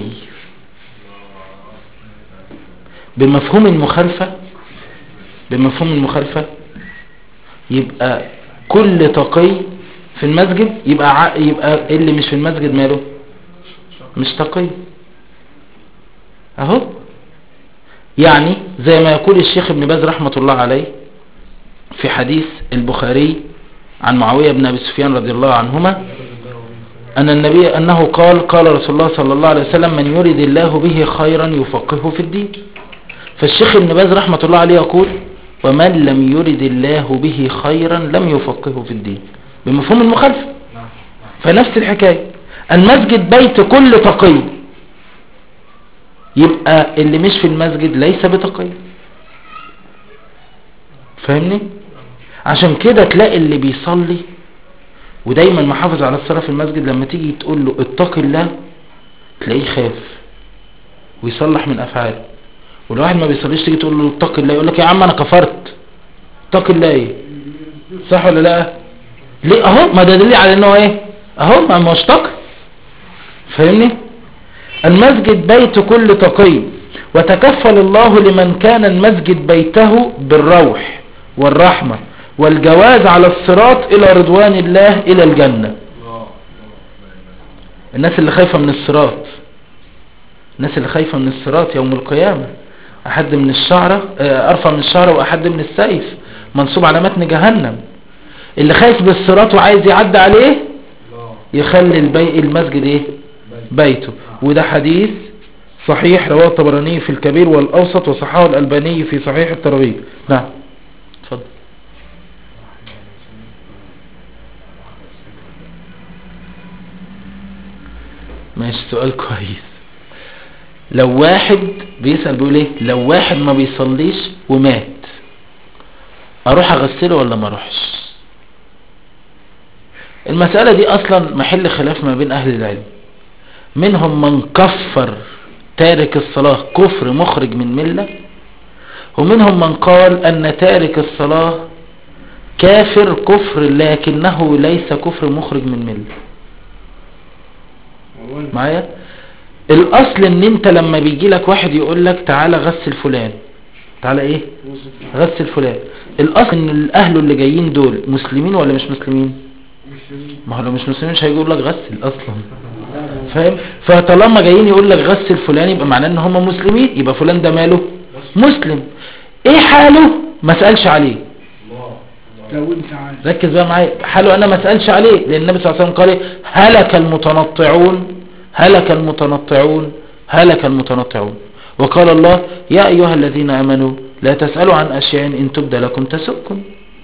بمفهوم المخالفة، بمفهوم المخالفة يبقى كل تقي في المسجد، يبقى يبقى اللي مش في المسجد ماله؟ مش تقي اهو. يعني زي ما يقول الشيخ ابن باز رحمة الله عليه في حديث البخاري عن معاوية بن أبي سفيان رضي الله عنهما أن النبي أنه قال قال رسول الله صلى الله عليه وسلم من يريد الله به خيرا يفقهه في الدين. فالشيخ ابن باز رحمة الله عليه يقول ومن لم يرد الله به خيرا لم يفقهه في الدين بمفهوم المخالفة. فنفس الحكاية المسجد بيت كل تقي، يبقى اللي مش في المسجد ليس بتقي. فاهمني؟ عشان كده تلاقي اللي بيصلي ودايما محافظ على الصلاة في المسجد لما تيجي تقول له اتق الله تلاقيه خاف ويصلح من افعاله. ولو واحد ما بيصليش تيجي تقول له اتق الله يقول لك يا عم انا كفرت. اتق الله ايه؟ صح ولا لا؟ ليه؟ اهو ما ده دليل على انه ايه؟ اهو ما مش تقي. فاهمني؟ المسجد بيت كل تقي وتكفل الله لمن كان المسجد بيته بالروح والرحمة والجواز على الصراط الى رضوان الله الى الجنة. الناس اللي خايفة من الصراط، الناس اللي خايفة من الصراط يوم القيامة احد من الشعرة ارفع من الشعرة واحد من السيف منصوب على متن جهنم. اللي خايف بالصراط وعايز يعدي عليه يخلي البي... المسجد ايه؟ بيته. وده حديث صحيح رواه الطبراني في الكبير والأوسط وصححه الألباني في صحيح الترغيب. نعم اتفضل. ماشي سؤال كويس. لو واحد بيسأل بيقول ايه لو واحد ما بيصليش ومات اروح اغسله ولا ما اروحش؟ المسألة دي اصلا محل خلاف ما بين اهل العلم. منهم من كفر تارك الصلاة كفر مخرج من ملة، ومنهم من قال ان تارك الصلاة كافر كفر لكنه ليس كفر مخرج من ملة. معايا؟ الاصل ان انت لما بيجي لك واحد يقول لك تعالى غسل فلان، تعالى ايه غسل فلان، الاصل ان الاهل اللي جايين دول مسلمين ولا مش مسلمين؟ ما هو لو مش مسلمين مش هيقول لك غسل اصلا. فاهم؟ فطالما جايين يقول لك غسل فلان يبقى معناه ان هم مسلمين، يبقى فلان ده ماله مسلم. ايه حاله؟ ما سألش عليه. ركز بقى معايا، حاله انا ما سألش عليه لان النبي صلى الله عليه وسلم قال هلك المتنطعون هلك المتنطعون هلك المتنطعون. وقال الله يا ايها الذين امنوا لا تسألوا عن اشياء ان تبدى لكم تسؤكم.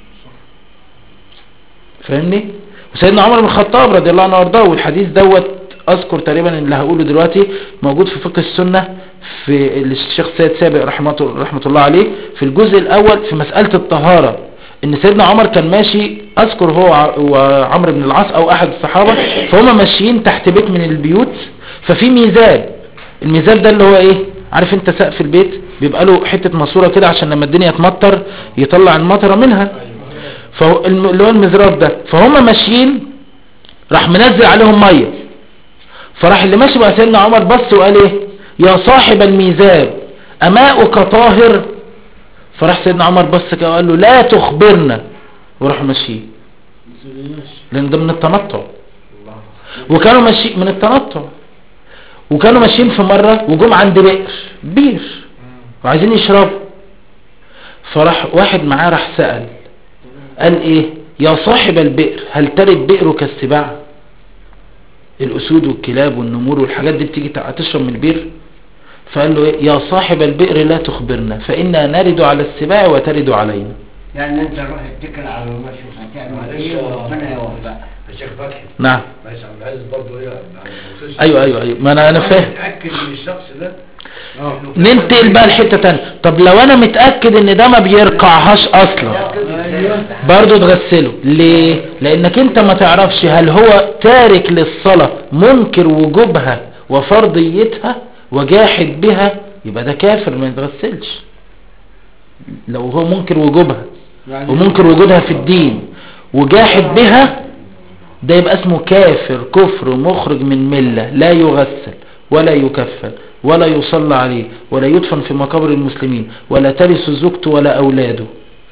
فاهمني؟ وسيدنا عمر بن الخطاب رضي الله عنه وارضاه، والحديث دوت اذكر تقريبا اللي هقوله دلوقتي موجود في فقه السنة في الشيخ سيد سابق رحمة, رحمة الله عليه في الجزء الاول في مسألة الطهارة، ان سيدنا عمر كان ماشي اذكر هو وعمر بن العاص او احد الصحابة، فهم ماشيين تحت بيت من البيوت ففي ميزاب. الميزاب ده اللي هو ايه عارف انت سقف البيت بيبقى له حتة ماسورة كده عشان لما الدنيا تمطر يطلع المطرة منها، اللي هو المزراب ده. فهم ماشيين راح منزل عليهم مية، فراح اللي ماشي بقى سيدنا عمر بص وقال ايه يا صاحب الميزاب اماؤك طاهر؟ فراح سيدنا عمر بص كده وقال له لا تخبرنا، وراحوا ماشيين لان ده من التنطع. وكانوا ماشيين من التنطع وكانوا ماشيين في مرة وجم عند بئر بير وعايزين يشربوا، فراح واحد معاه راح سأل قال ايه يا صاحب البئر هل ترد بئرك السباع؟ الاسود والكلاب والنمور والحاجات دي بتيجي تشرب من البئر. فقال له ايه يا صاحب البئر لا تخبرنا فإنا نرد على السباع وترد علينا. يعني انت روح اتكل على الله شوف هتعمل ايه وربنا يوفقك. الشيخ فتحي نعم بس عبد العزيز برضه ايه ايوه ايوه ايوه ما انا انا فاهم. متاكد ان الشخص ده ننتقل بقى لحته تانية. طب لو انا متاكد ان ده ما بيرقعهاش اصلا برضه تغسله ليه؟ لانك انت ما تعرفش هل هو تارك للصلاه منكر وجوبها وفرضيتها وجاحد بها، يبقى ده كافر ما يتغسلش. لو هو منكر وجوبها ومنكر وجودها في الدين وجاحد بها ده يبقى اسمه كافر كفر مخرج من ملة، لا يغسل ولا يكفن ولا يصلى عليه ولا يدفن في مقابر المسلمين ولا ترث زوجته ولا اولاده.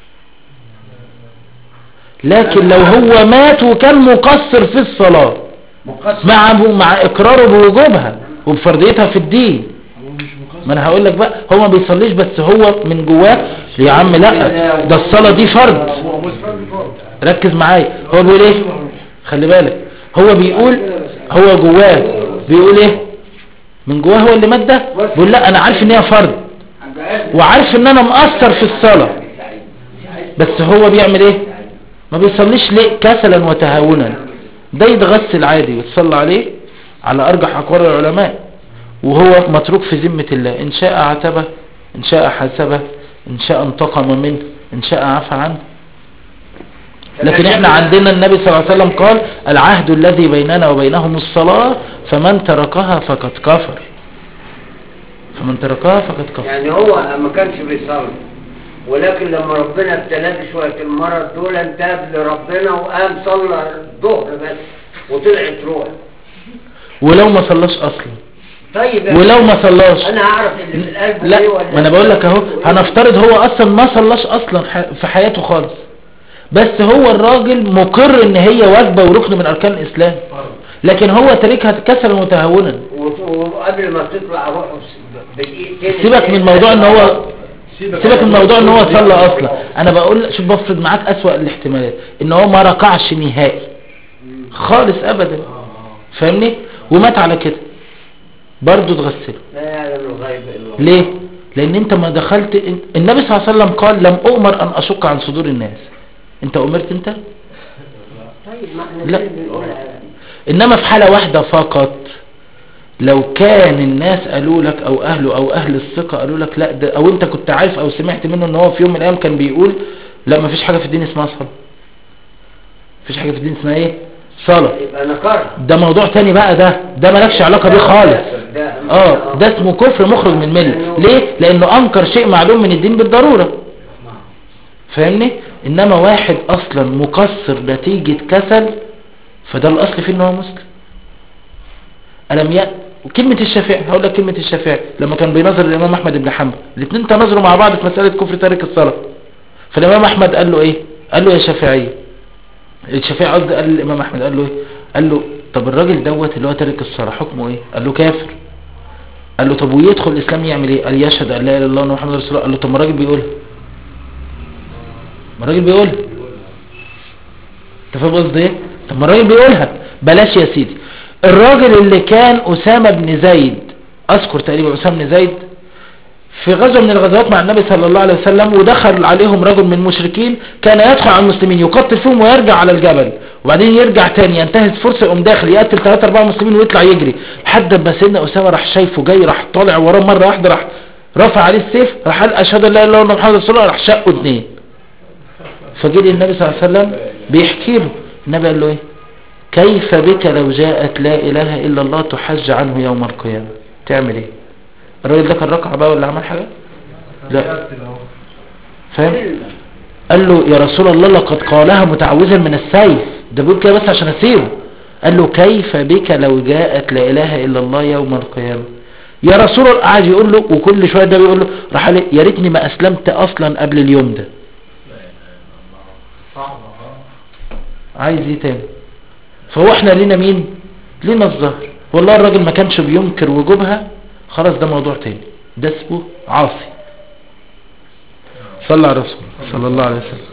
لكن لو هو مات وكان مقصر في الصلاة مع مع اقراره بوجوبها وبفرضيتها في الدين. هو مش مقصر ما انا هقول لك بقى، هو ما بيصليش بس هو من جواه يا عم لا، ده الصلاة دي فرض. ركز معايا، هو بيقول ايه؟ خلي بالك، هو بيقول هو جواه بيقول ايه؟ من جواه هو اللي مادة بيقول لا انا عارف ان هي فرض وعارف ان انا مقصر في الصلاة، بس هو بيعمل ايه؟ ما بيصليش ليه؟ كسلا وتهاونا. ده يتغسل عادي وتصلى عليه على ارجح اقوال العلماء، وهو متروك في ذمة الله، ان شاء عتبه ان شاء حسبه ان شاء انتقم منه ان شاء عفى عنه. لكن احنا عندنا النبي صلى الله عليه وسلم قال العهد الذي بيننا وبينهم الصلاة فمن تركها فقد كفر، فمن تركها فقد كفر. يعني هو ما كانش بيصلي، ولكن لما ربنا ابتلاه بشوية المرض دول انتاب لربنا وقام صلى الظهر بس وطلعت روح. ولو ما صلاش اصلا، طيب ولو ما صلاش انا اعرف اللي في القلب لا، ايه ولا ما انا بقول لك اهو، هنفترض هو اصلا ما صلاش اصلا في حياته خالص، بس هو الراجل مقر ان هي واجبة وركن من اركان الاسلام، لكن هو تاركها كسلا وتهاونا. وقبل ما تطلع روحه بدقيقتين سيبك من موضوع ان هو سيبك من موضوع ان هو صلى اصلا، انا بقول شوف بفرض معاك اسوأ الاحتمالات ان هو ما ركعش نهائي خالص ابدا، فاهمني؟ ومات على كده برضه تغسله. لا يعلم الغيب الا الله. ليه؟ لان انت ما دخلت. النبي صلى الله عليه وسلم قال لم اؤمر ان اشق عن صدور الناس، انت امرت انت؟ طيب ما احنا لا. بنقولها. انما في حالة واحدة فقط، لو كان الناس قالوا لك او اهله او اهل الثقة قالوا لك لا ده، او انت كنت عارف او سمعت منه ان هو في يوم من الايام كان بيقول لا ما فيش حاجة في الدين اسمها صلاة، فيش حاجة في الدين اسمها ايه؟ صلاة. يبقى نكر. ده موضوع تاني بقى، ده ده مالكش علاقة بيه خالص. اه ده اسمه كفر مخرج من الملة. ليه؟ لانه انكر شيء معلوم من الدين بالضرورة، فاهمني؟ انما واحد اصلا مقصر نتيجة كسل فده الاصل فيه ان هو مسلم. ألم يأ وكلمة الشافعي، هقول لك كلمة الشافعي لما كان بينظر الإمام أحمد بن حنبل، الاثنين تناظروا مع بعض في مسألة كفر تارك الصلاة، فالإمام أحمد قال له إيه؟ قال له يا شافعي، الشافعي قصدي قال للإمام أحمد قال له إيه؟ قال له طب الراجل دوت اللي هو تارك الصلاة حكمه إيه؟ قال له كافر. قال له طب ويدخل الإسلام يعمل إيه؟ قال يشهد أن لا إله إلا الله وأن محمد رسول الله. قال له طب ما الراجل بيقولها، ما الراجل بيقولها، أنت فاهم قصدي إيه؟ طب ما الراجل بيقولها. بلاش يا سيدي، الراجل اللي كان أسامة بن زيد، أذكر تقريبا أسامة بن زيد في غزوة من الغزوات مع النبي صلى الله عليه وسلم، ودخل عليهم رجل من المشركين كان يدخل على المسلمين يقتل فيهم ويرجع على الجبل، وبعدين يرجع تاني ينتهز فرصة يقوم داخل يقتل ثلاثة أربعة مسلمين ويطلع يجري، لحد ما سيدنا أسامة راح شايفه جاي، راح طالع وراه مرة واحدة، راح رفع عليه السيف، راح قال أشهد أن لا إله إلا الله وأن محمد رسول الله، راح شقه اثنين. فجري النبي صلى الله عليه وسلم بيحكي له، النبي قال له إيه؟ كيف بك لو جاءت لا إله إلا الله تحج عنه يوم القيامة، تعمل إيه؟ الراجل ده كان ركع بقى ولا عمل حاجة؟ لا، فاهم؟ قال له يا رسول الله لقد قالها متعوذا من السيف، ده بيقول كده بس عشان اسيبه. قال له كيف بك لو جاءت لا اله الا الله يوم القيامة يا رسول الله؟ قاعد يقول له وكل شويه ده بيقول له راح قال يا ريتني ما اسلمت اصلا قبل اليوم ده. عايز ايه تاني؟ فهو احنا لينا مين؟ لينا الظهر. والله الراجل ما كانش بينكر وجوبها، خلاص ده موضوع تاني، ده اسمه عاصي. صلى على الرسول صلى الله عليه وسلم.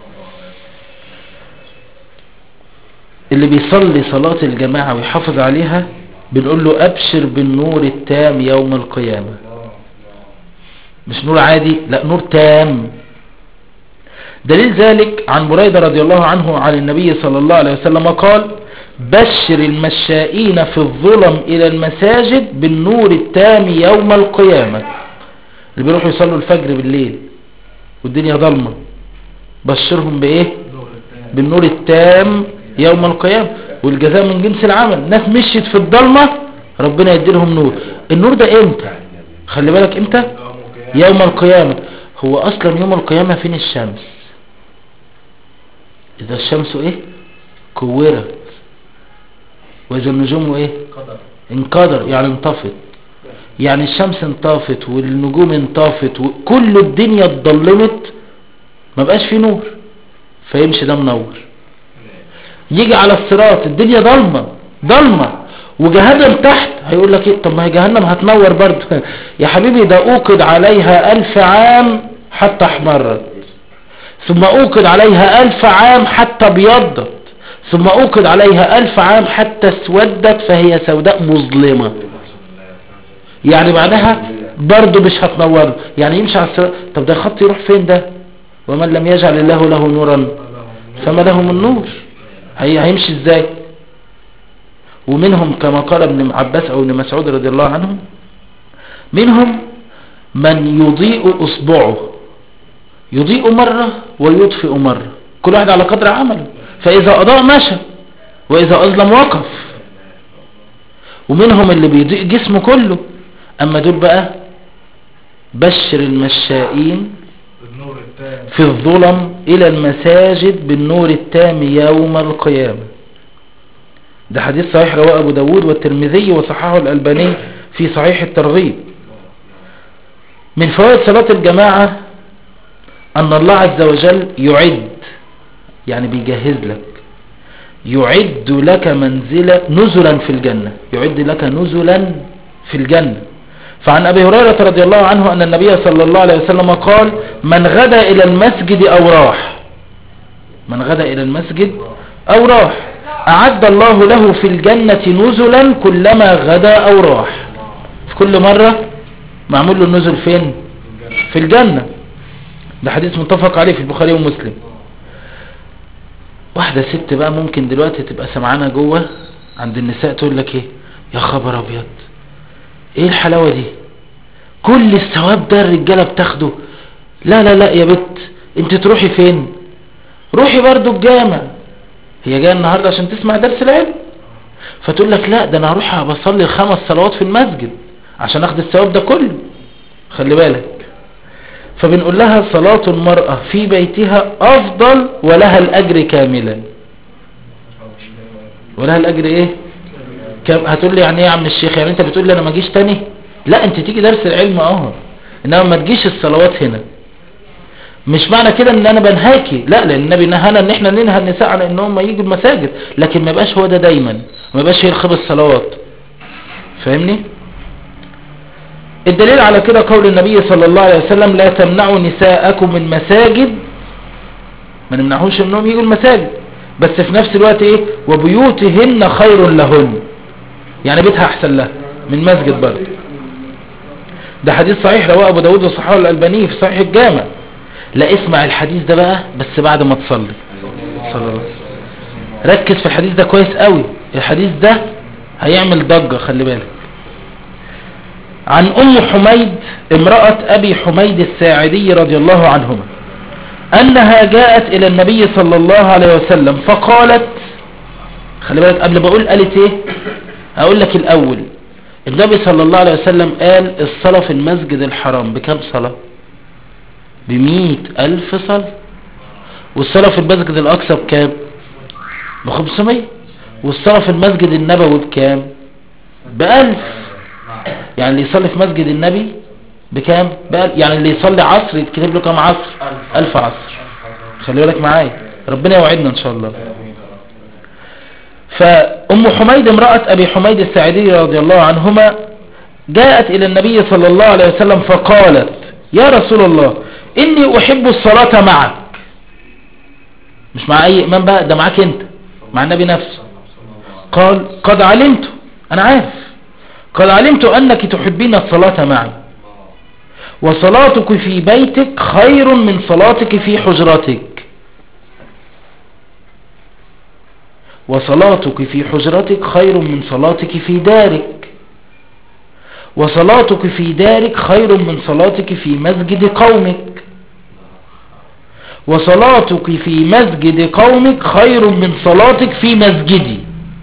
اللي بيصلي صلاة الجماعة ويحافظ عليها بنقول له أبشر بالنور التام يوم القيامة، مش نور عادي، لا نور تام. دليل ذلك عن بريدة رضي الله عنه عن النبي صلى الله عليه وسلم قال بشر المشائين في الظلم إلى المساجد بالنور التام يوم القيامة. اللي بيروحوا يصلوا الفجر بالليل والدنيا ظلمة بشرهم بإيه؟ بالنور التام يوم القيامة، والجزاء من جنس العمل. ناس مشيت في الظلمة ربنا يديلهم نور. النور ده امتى؟ خلي بالك امتى؟ يوم القيامة. هو اصلا يوم القيامة فين الشمس؟ اذا الشمس ايه؟ كورت، واذا النجوم ايه؟ انقدر، يعني انطفت، يعني الشمس انطفت والنجوم انطفت وكل الدنيا اتظلمت، ما بقاش في نور، فيمشي ده منور. يجي على الصراط الدنيا ضلمة ضلمة وجهنم تحت، هيقول لك ايه؟ طب ما هي جهنم هتنور برضه. يا حبيبي ده اوقد عليها الف عام حتى احمرت، ثم اوقد عليها الف عام حتى ابيضت، ثم اوقد عليها الف عام حتى اسودت فهي سوداء مظلمة. يعني معناها برضه مش هتنور، يعني يمشي على الصراط. طب ده الخط يروح فين ده؟ ومن لم يجعل الله له نورا فما له من نور. هي هيمشي ازاي؟ ومنهم كما قال ابن عباس او ابن مسعود رضي الله عنهم، منهم من يضيء اصبعه، يضيء مرة ويطفئ مرة، كل واحد على قدر عمله، فاذا اضاء مشى واذا اظلم وقف. ومنهم اللي بيضيء جسمه كله. اما دول بقى بشر المشائين في الظلم الى المساجد بالنور التام يوم القيامة. ده حديث صحيح رواه ابو داود والترمذي وصححه الألباني في صحيح الترغيب. من فوائد صلاة الجماعة ان الله عز وجل يعد، يعني بيجهز لك، يعد لك منزلا نزلا في الجنة، يعد لك نزلا في الجنة. فعن أبي هريرة رضي الله عنه أن النبي صلى الله عليه وسلم قال: من غدا إلى المسجد أو راح، من غدا إلى المسجد أو راح أعد الله له في الجنة نزلا كلما غدا أو راح. في كل مرة معمول له النزل فين؟ في الجنة. ده حديث متفق عليه في البخاري ومسلم. واحدة ست بقى ممكن دلوقتي تبقى سمعانة جوه عند النساء تقول لك ايه؟ يا خبر ابيض، ايه الحلاوة دي؟ كل الثواب ده الرجالة بتاخده. لا لا لا يا بت، انت تروحي فين؟ روحي برضو الجامع. هي جاية النهاردة عشان تسمع درس العلم، فتقول لك لا ده انا هروح بصلي الخمس صلوات في المسجد عشان اخد الثواب ده كله. خلي بالك. فبنقول لها صلاة المرأة في بيتها افضل ولها الاجر كاملا. ولها الاجر ايه؟ كم؟ هتقول لي يعني ايه يا عم الشيخ؟ يعني انت بتقول لي انا ما اجيش تاني؟ لا، انت تيجي درس العلم اه، انما ما تجيش الصلوات هنا. مش معنى كده ان انا بنهاكي، لا، لان النبي نهانا ان احنا ننهى النساء على انهم ييجوا المساجد، لكن ما يبقاش هو ده دايما، ما يبقاش هي الخمس صلوات. فاهمني؟ الدليل على كده قول النبي صلى الله عليه وسلم: لا تمنعوا نساءكم من مساجد، ما نمنعوش انهم يجوا المساجد، بس في نفس الوقت ايه؟ وبيوتهن خير لهن، يعني بيتها احسن لها من مسجد برضه. ده حديث صحيح رواه ابو داود وصححه الألباني في صحيح الجامع. لا، اسمع الحديث ده بقى بس بعد ما تصلي. صلى الله عليه وسلم. ركز في الحديث ده كويس قوي، الحديث ده هيعمل ضجة، خلي بالك. عن ام حميد امرأة ابي حميد الساعدي رضي الله عنهما انها جاءت الى النبي صلى الله عليه وسلم فقالت، خلي بالك قبل بقول قالت ايه هقول لك الاول. النبي صلى الله عليه وسلم قال الصلاة في المسجد الحرام بكم صلاة؟ بمئة الف صلاة. والصلاة في المسجد الاقصى بكام؟ بخمسمية. والصلاة في المسجد النبوي بكام؟ بألف. يعني اللي يصلي في مسجد النبي بكام؟ بألف. يعني اللي يصلي عصر يتكتب له كام عصر؟ ألف عصر. خلي بالك معايا، ربنا يوعدنا ان شاء الله. فأم حميد امرأة أبي حميد الساعدي رضي الله عنهما جاءت إلى النبي صلى الله عليه وسلم فقالت: يا رسول الله، إني أحب الصلاة معك. مش مع أي إمام بقى، ده معك أنت، مع النبي نفسه. قال: قد علمت، أنا عارف، قد علمت أنك تحبين الصلاة معي، وصلاتك في بيتك خير من صلاتك في حجرتك، وصلاتك في حجرتك خير من صلاتك في دارك، وصلاتك في دارك خير من صلاتك في مسجد قومك، وصلاتك في مسجد قومك خير من صلاتك في مسجدي.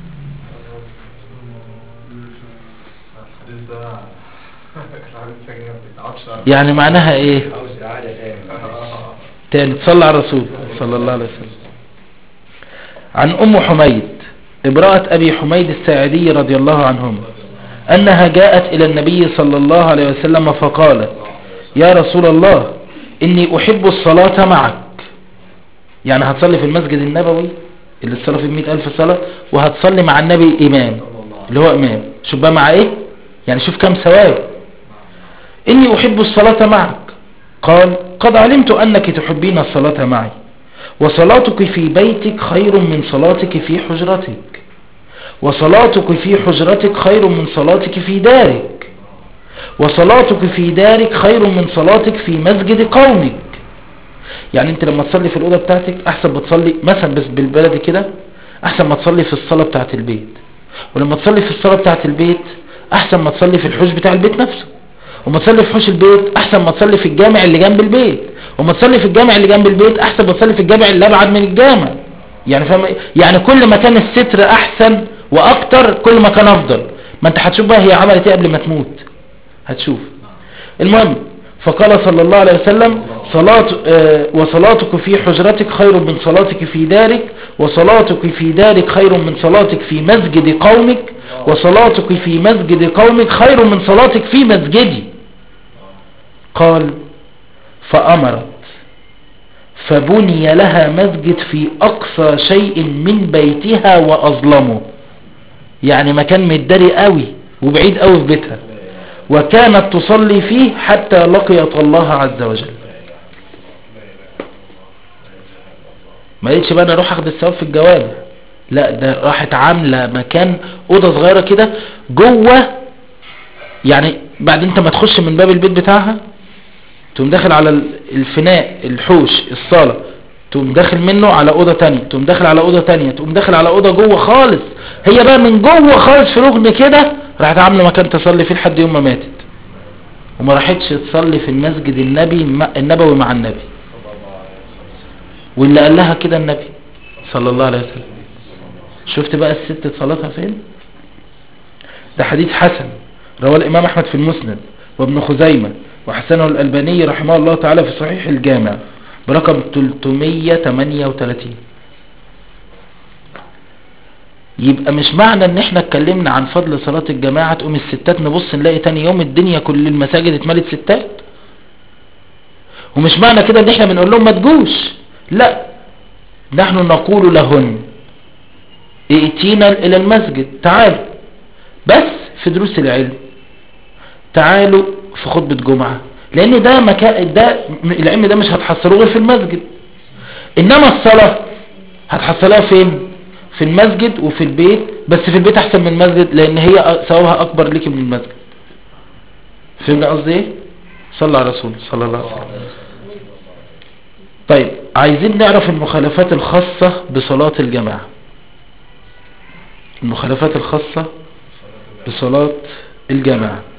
يعني معناها ايه؟ تاني تصلى على الرسول صلى الله عليه وسلم. عن ام حميد امرأة ابي حميد الساعدي رضي الله عنهم انها جاءت الى النبي صلى الله عليه وسلم فقالت: يا رسول الله، اني احب الصلاة معك. يعني هتصلي في المسجد النبوي اللي تصلي في مئة الف صلاة، وهتصلي مع النبي امام اللي هو امام. شوف بقى مع ايه، يعني شوف كم ثواب. اني احب الصلاة معك. قال قد علمت انك تحبين الصلاة معي، وصلاتك في بيتك خير من صلاتك في حجرتك، وصلاتك في حجرتك خير من صلاتك في دارك، وصلاتك في دارك خير من صلاتك في مسجد قومك. يعني انت لما تصلي في الأوضة بتاعتك احسن بتصلي مثلا، بس بالبلد كده، احسن ما تصلي في الصلاة بتاعت البيت. ولما تصلي في الصلاة بتاعت البيت احسن ما تصلي في الحوش بتاع البيت نفسه. وما تصلي في حوش البيت احسن ما تصلي في الجامع اللي جنب البيت. وما تصلي في الجامع اللي جنب البيت احسن ما تصلي في الجامع اللي ابعد من الجامع. يعني فاهم؟ يعني كل ما كان الستر احسن واكتر كل ما كان افضل. ما انت هتشوف بقى هي عملت ايه قبل ما تموت، هتشوف. المهم، فقال صلى الله عليه وسلم صلاة آه وصلاتك في حجرتك خير من صلاتك في دارك، وصلاتك في دارك خير من صلاتك في مسجد قومك، وصلاتك في مسجد قومك خير من صلاتك في مسجدي. قال فأمرت فبني لها مسجد في أقصى شيء من بيتها وأظلمه، يعني مكان متداري قوي وبعيد قوي في بيتها، وكانت تصلي فيه حتى لقيت الله عز وجل. ما قلتش بقى انا اروح اخد الثواب في الجوامع، لا ده راحت عامله مكان اوضه صغيره كده جوه. يعني بعد انت ما تخش من باب البيت بتاعها تقوم داخل على الفناء الحوش الصاله، تقوم داخل منه على اوضه تانية، تقوم داخل على اوضه تانية، تقوم داخل على اوضه جوه خالص. هي بقى من جوه خالص في ركن كده راحت عامله مكان تصلي فيه لحد يوم ما ماتت. وما راحتش تصلي في المسجد النبي النبوي مع النبي، واللي قال لها كده النبي صلى الله عليه وسلم. شفت بقى الست صلاتها فين؟ ده حديث حسن رواه الامام احمد في المسند وابن خزيمة وحسنه الالباني رحمه الله تعالى في صحيح الجامع برقم ثلاثمية وثمانية وثلاثين. يبقى مش معنى ان احنا اتكلمنا عن فضل صلاة الجماعة تقوم الستات نبص نلاقي تاني يوم الدنيا كل المساجد اتملت ستات. ومش معنى كده ان احنا بنقول لهم ما تجوش، لا، نحن نقول لهن ائتينا الى المسجد، تعالوا بس في دروس العلم، تعالوا في خطبة جمعة، لان ده مكان، ده العلم ده مش هتحصلوه غير في المسجد. انما الصلاة هتحصلها فين؟ في المسجد وفي البيت، بس في البيت احسن من المسجد لان هي ثوابها اكبر لك من المسجد. فهمنا قصدي ايه؟ صلى على رسول صلى الله عليه وسلم. طيب عايزين نعرف المخالفات الخاصة بصلاة الجماعة. المخالفات الخاصة بصلاة الجماعة